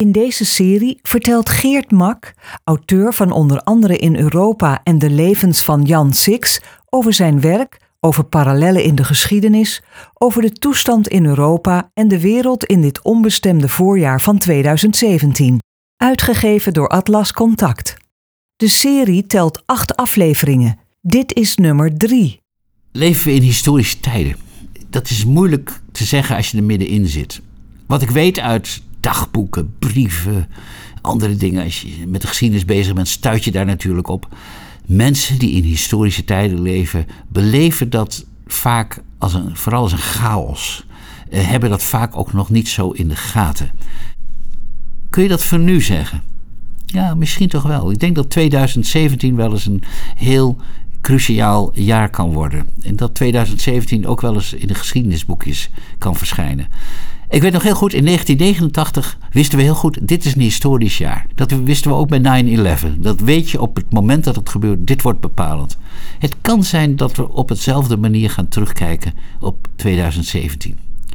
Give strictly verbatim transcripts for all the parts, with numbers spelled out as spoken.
In deze serie vertelt Geert Mak, auteur van onder andere In Europa en de levens van Jan Six, over zijn werk, over parallellen in de geschiedenis, over de toestand in Europa en de wereld in dit onbestemde voorjaar van tweeduizend zeventien. Uitgegeven door Atlas Contact. De serie telt acht afleveringen. Dit is nummer drie. Leven we in historische tijden? Dat is moeilijk te zeggen als je er middenin zit. Wat ik weet uit dagboeken, brieven, andere dingen, als je met de geschiedenis bezig bent, stuit je daar natuurlijk op. Mensen die in historische tijden leven, beleven dat vaak als een, vooral als een chaos. Uh, hebben dat vaak ook nog niet zo in de gaten. Kun je dat voor nu zeggen? Ja, misschien toch wel. Ik denk dat tweeduizend zeventien wel eens een heel cruciaal jaar kan worden. En dat tweeduizend zeventien ook wel eens in de geschiedenisboekjes kan verschijnen. Ik weet nog heel goed, in negentien negenentachtig wisten we heel goed, dit is een historisch jaar. Dat wisten we ook bij nine eleven. Dat weet je op het moment dat het gebeurt, dit wordt bepalend. Het kan zijn dat we op hetzelfde manier gaan terugkijken op tweeduizend zeventien.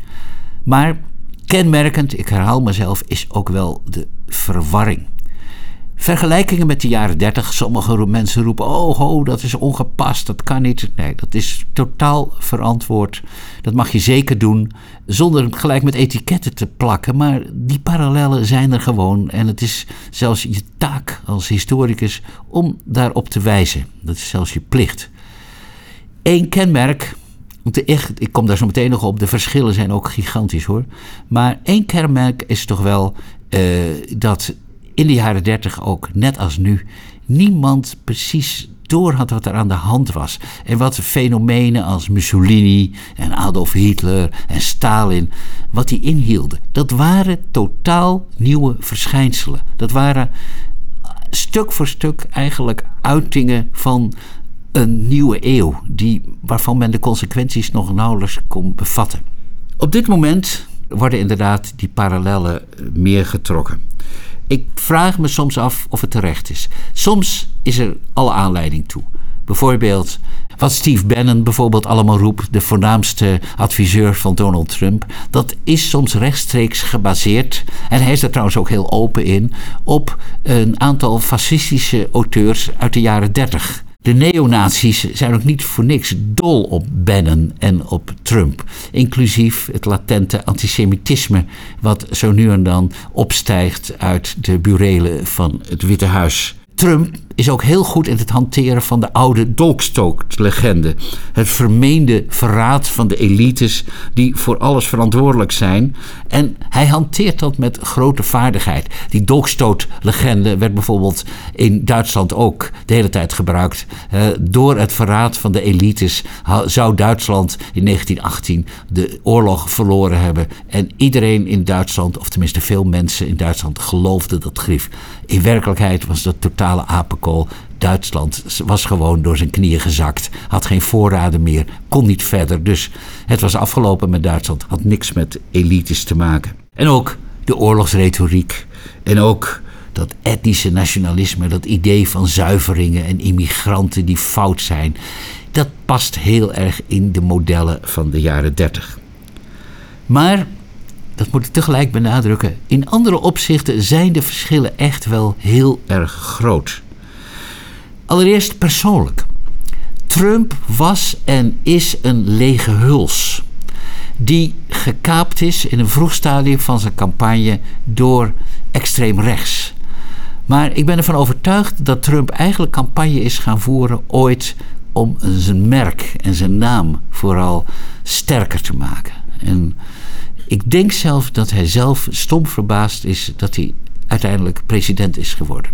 Maar kenmerkend, ik herhaal mezelf, is ook wel de verwarring. Vergelijkingen met de jaren dertig. Sommige mensen roepen, oh ho, dat is ongepast, dat kan niet. Nee, dat is totaal verantwoord. Dat mag je zeker doen, zonder het gelijk met etiketten te plakken. Maar die parallellen zijn er gewoon. En het is zelfs je taak als historicus om daarop te wijzen. Dat is zelfs je plicht. Eén kenmerk, echt, ik kom daar zo meteen nog op, de verschillen zijn ook gigantisch hoor. Maar één kenmerk is toch wel uh, dat in de jaren dertig ook, net als nu, niemand precies door had wat er aan de hand was. En wat fenomenen als Mussolini en Adolf Hitler en Stalin, wat die inhielden. Dat waren totaal nieuwe verschijnselen. Dat waren stuk voor stuk eigenlijk uitingen van een nieuwe eeuw, die, waarvan men de consequenties nog nauwelijks kon bevatten. Op dit moment worden inderdaad die parallellen meer getrokken. Ik vraag me soms af of het terecht is. Soms is er alle aanleiding toe. Bijvoorbeeld wat Steve Bannon bijvoorbeeld allemaal roept, de voornaamste adviseur van Donald Trump. Dat is soms rechtstreeks gebaseerd, en hij is er trouwens ook heel open in, op een aantal fascistische auteurs uit de jaren dertig. De neonazies zijn ook niet voor niks dol op Bannon en op Trump. Inclusief het latente antisemitisme wat zo nu en dan opstijgt uit de burelen van het Witte Huis. Trump is ook heel goed in het hanteren van de oude dolkstoot-legende. Het vermeende verraad van de elites die voor alles verantwoordelijk zijn. En hij hanteert dat met grote vaardigheid. Die dolkstoot-legende werd bijvoorbeeld in Duitsland ook de hele tijd gebruikt. Uh, door het verraad van de elites zou Duitsland in negentien achttien de oorlog verloren hebben. En iedereen in Duitsland, of tenminste veel mensen in Duitsland, geloofde dat grief. In werkelijkheid was dat totale apenkool. Duitsland was gewoon door zijn knieën gezakt, had geen voorraden meer, kon niet verder. Dus het was afgelopen met Duitsland, had niks met elites te maken. En ook de oorlogsretoriek en ook dat etnische nationalisme, dat idee van zuiveringen en immigranten die fout zijn, dat past heel erg in de modellen van de jaren dertig. Maar, dat moet ik tegelijk benadrukken, in andere opzichten zijn de verschillen echt wel heel erg groot. Allereerst persoonlijk. Trump was en is een lege huls die gekaapt is in een vroeg stadium van zijn campagne door extreem rechts. Maar ik ben ervan overtuigd dat Trump eigenlijk campagne is gaan voeren ooit om zijn merk en zijn naam vooral sterker te maken. En ik denk zelf dat hij zelf stom verbaasd is dat hij uiteindelijk president is geworden.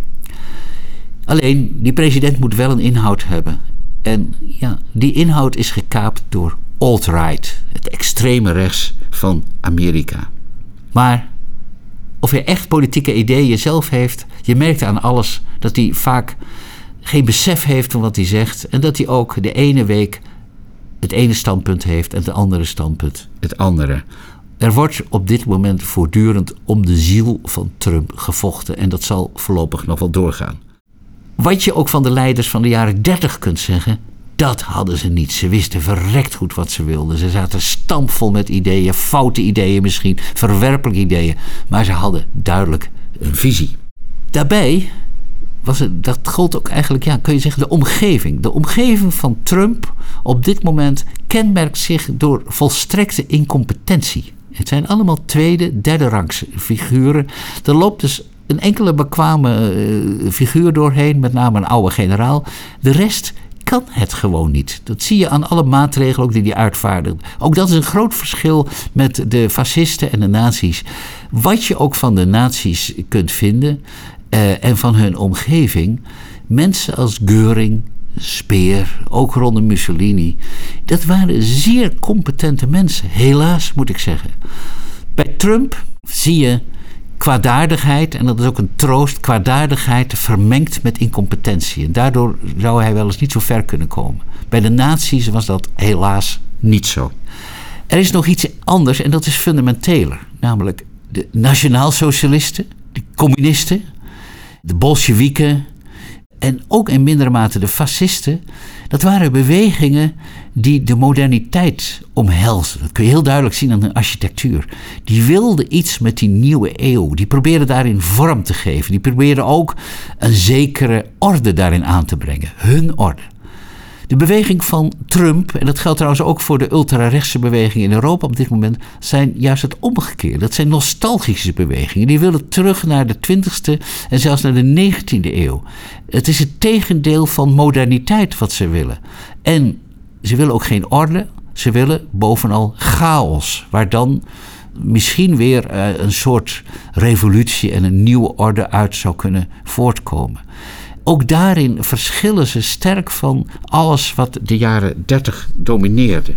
Alleen, die president moet wel een inhoud hebben. En ja, die inhoud is gekaapt door alt-right, het extreme rechts van Amerika. Maar of hij echt politieke ideeën zelf heeft, je merkt aan alles dat hij vaak geen besef heeft van wat hij zegt. En dat hij ook de ene week het ene standpunt heeft en de andere standpunt het andere. Er wordt op dit moment voortdurend om de ziel van Trump gevochten. En dat zal voorlopig nog wel doorgaan. Wat je ook van de leiders van de jaren dertig kunt zeggen, dat hadden ze niet. Ze wisten verrekt goed wat ze wilden. Ze zaten stampvol met ideeën, foute ideeën misschien, verwerpelijke ideeën. Maar ze hadden duidelijk een visie. Daarbij was het, dat gold ook eigenlijk, ja, kun je zeggen, de omgeving. De omgeving van Trump op dit moment kenmerkt zich door volstrekte incompetentie. Het zijn allemaal tweede, derde rangs figuren. Er loopt dus een enkele bekwame uh, figuur doorheen, met name een oude generaal. De rest kan het gewoon niet. Dat zie je aan alle maatregelen ook die hij uitvaardigt. Ook dat is een groot verschil met de fascisten en de nazi's. Wat je ook van de nazi's kunt vinden uh, en van hun omgeving. Mensen als Göring, Speer, ook rondom Mussolini. Dat waren zeer competente mensen. Helaas, moet ik zeggen. Bij Trump zie je kwaadaardigheid, en dat is ook een troost, kwaadaardigheid vermengd met incompetentie. En daardoor zou hij wel eens niet zo ver kunnen komen. Bij de nazi's was dat helaas niet zo. Er is nog iets anders en dat is fundamenteler. Namelijk de nationaalsocialisten, de communisten, de bolsjewieken en ook in mindere mate de fascisten. Dat waren bewegingen die de moderniteit omhelzen. Dat kun je heel duidelijk zien aan de architectuur. Die wilden iets met die nieuwe eeuw. Die probeerden daarin vorm te geven. Die probeerden ook een zekere orde daarin aan te brengen. Hun orde. De beweging van Trump, en dat geldt trouwens ook voor de ultrarechtse bewegingen in Europa op dit moment, zijn juist het omgekeerde. Dat zijn nostalgische bewegingen. Die willen terug naar de twintigste en zelfs naar de negentiende eeuw. Het is het tegendeel van moderniteit wat ze willen. En ze willen ook geen orde. Ze willen bovenal chaos, waar dan misschien weer uh, een soort revolutie en een nieuwe orde uit zou kunnen voortkomen. Ook daarin verschillen ze sterk van alles wat de jaren dertig domineerde.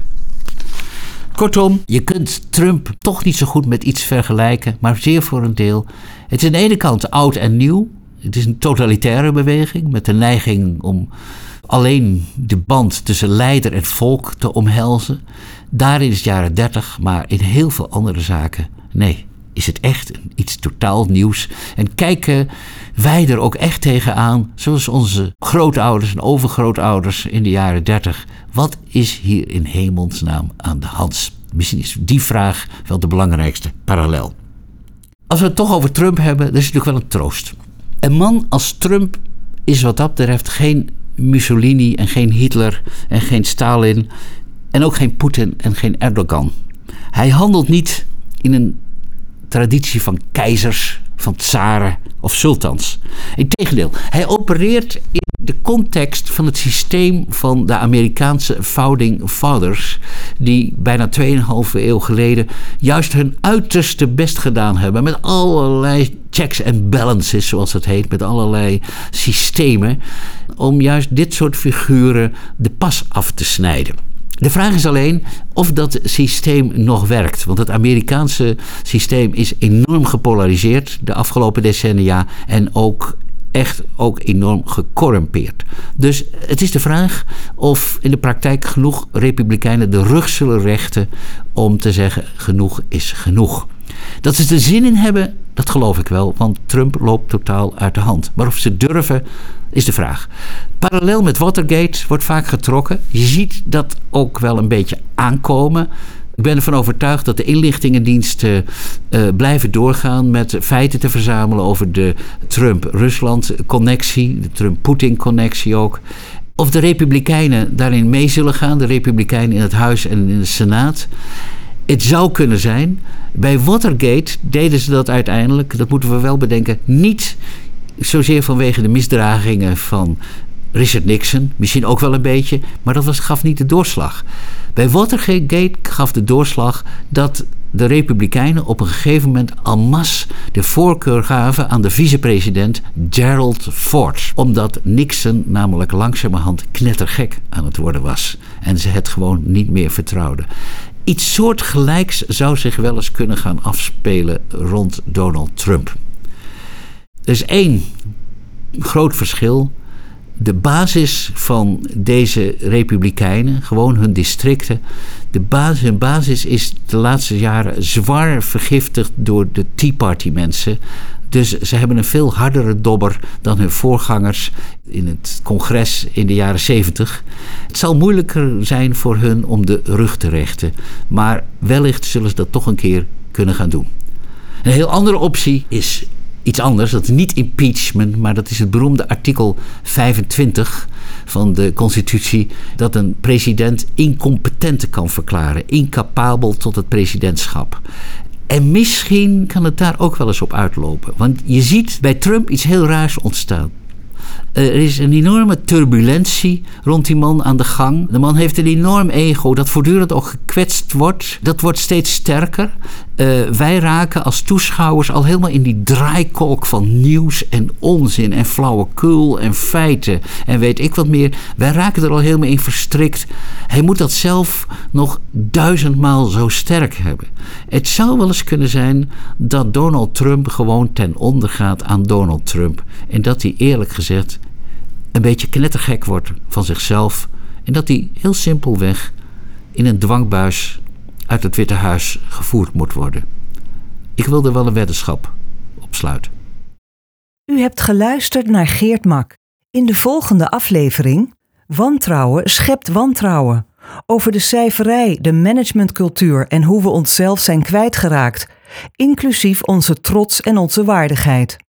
Kortom, je kunt Trump toch niet zo goed met iets vergelijken, maar zeer voor een deel. Het is aan de ene kant oud en nieuw. Het is een totalitaire beweging met de neiging om alleen de band tussen leider en volk te omhelzen. Daarin is het jaren dertig, maar in heel veel andere zaken nee. Is het echt iets totaal nieuws? En kijken wij er ook echt tegenaan, zoals onze grootouders en overgrootouders in de jaren dertig. Wat is hier in hemelsnaam aan de hand? Misschien is die vraag wel de belangrijkste parallel. Als we het toch over Trump hebben, dan is het natuurlijk wel een troost. Een man als Trump is wat dat betreft geen Mussolini en geen Hitler en geen Stalin en ook geen Poetin en geen Erdogan. Hij handelt niet in een traditie van keizers, van tsaren of sultans. Integendeel, hij opereert in de context van het systeem van de Amerikaanse founding fathers, die bijna tweeënhalve eeuw geleden juist hun uiterste best gedaan hebben met allerlei checks en balances, zoals het heet, met allerlei systemen, om juist dit soort figuren de pas af te snijden. De vraag is alleen of dat systeem nog werkt. Want het Amerikaanse systeem is enorm gepolariseerd de afgelopen decennia en ook echt ook enorm gecorrumpeerd. Dus het is de vraag of in de praktijk genoeg republikeinen de rug zullen rechten om te zeggen genoeg is genoeg. Dat ze er zin in hebben, dat geloof ik wel, want Trump loopt totaal uit de hand. Maar of ze durven, is de vraag. Parallel met Watergate wordt vaak getrokken. Je ziet dat ook wel een beetje aankomen. Ik ben ervan overtuigd dat de inlichtingendiensten uh, blijven doorgaan met feiten te verzamelen over de Trump-Rusland-connectie, de Trump-Poetin-connectie ook. Of de Republikeinen daarin mee zullen gaan, de Republikeinen in het Huis en in de Senaat. Het zou kunnen zijn. Bij Watergate deden ze dat uiteindelijk, dat moeten we wel bedenken, niet zozeer vanwege de misdragingen van Richard Nixon, misschien ook wel een beetje, maar dat was, gaf niet de doorslag. Bij Watergate gaf de doorslag dat de Republikeinen op een gegeven moment en masse de voorkeur gaven aan de vicepresident Gerald Ford. Omdat Nixon namelijk langzamerhand knettergek aan het worden was en ze het gewoon niet meer vertrouwden. Iets soortgelijks zou zich wel eens kunnen gaan afspelen rond Donald Trump. Er is één groot verschil. De basis van deze republikeinen, gewoon hun districten, de basis, hun basis is de laatste jaren zwaar vergiftigd door de Tea Party mensen. Dus ze hebben een veel hardere dobber dan hun voorgangers in het congres in de jaren zeventig. Het zal moeilijker zijn voor hun om de rug te rechten, maar wellicht zullen ze dat toch een keer kunnen gaan doen. Een heel andere optie is iets anders. Dat is niet impeachment, maar dat is het beroemde artikel vijfentwintig van de Constitutie, dat een president incompetente kan verklaren, incapabel tot het presidentschap. En misschien kan het daar ook wel eens op uitlopen. Want je ziet bij Trump iets heel raars ontstaan. Er is een enorme turbulentie rond die man aan de gang. De man heeft een enorm ego dat voortdurend ook gekwetst wordt. Dat wordt steeds sterker. Uh, wij raken als toeschouwers al helemaal in die draaikolk van nieuws en onzin en flauwekul en feiten en weet ik wat meer. Wij raken er al helemaal in verstrikt. Hij moet dat zelf nog duizendmaal zo sterk hebben. Het zou wel eens kunnen zijn dat Donald Trump gewoon ten onder gaat aan Donald Trump. En dat hij eerlijk gezegd een beetje knettergek wordt van zichzelf. En dat hij heel simpelweg in een dwangbuis uit het Witte Huis gevoerd moet worden. Ik wil er wel een weddenschap op sluiten. U hebt geluisterd naar Geert Mak. In de volgende aflevering Wantrouwen schept wantrouwen. Over de cijferij, de managementcultuur en hoe we onszelf zijn kwijtgeraakt. Inclusief onze trots en onze waardigheid.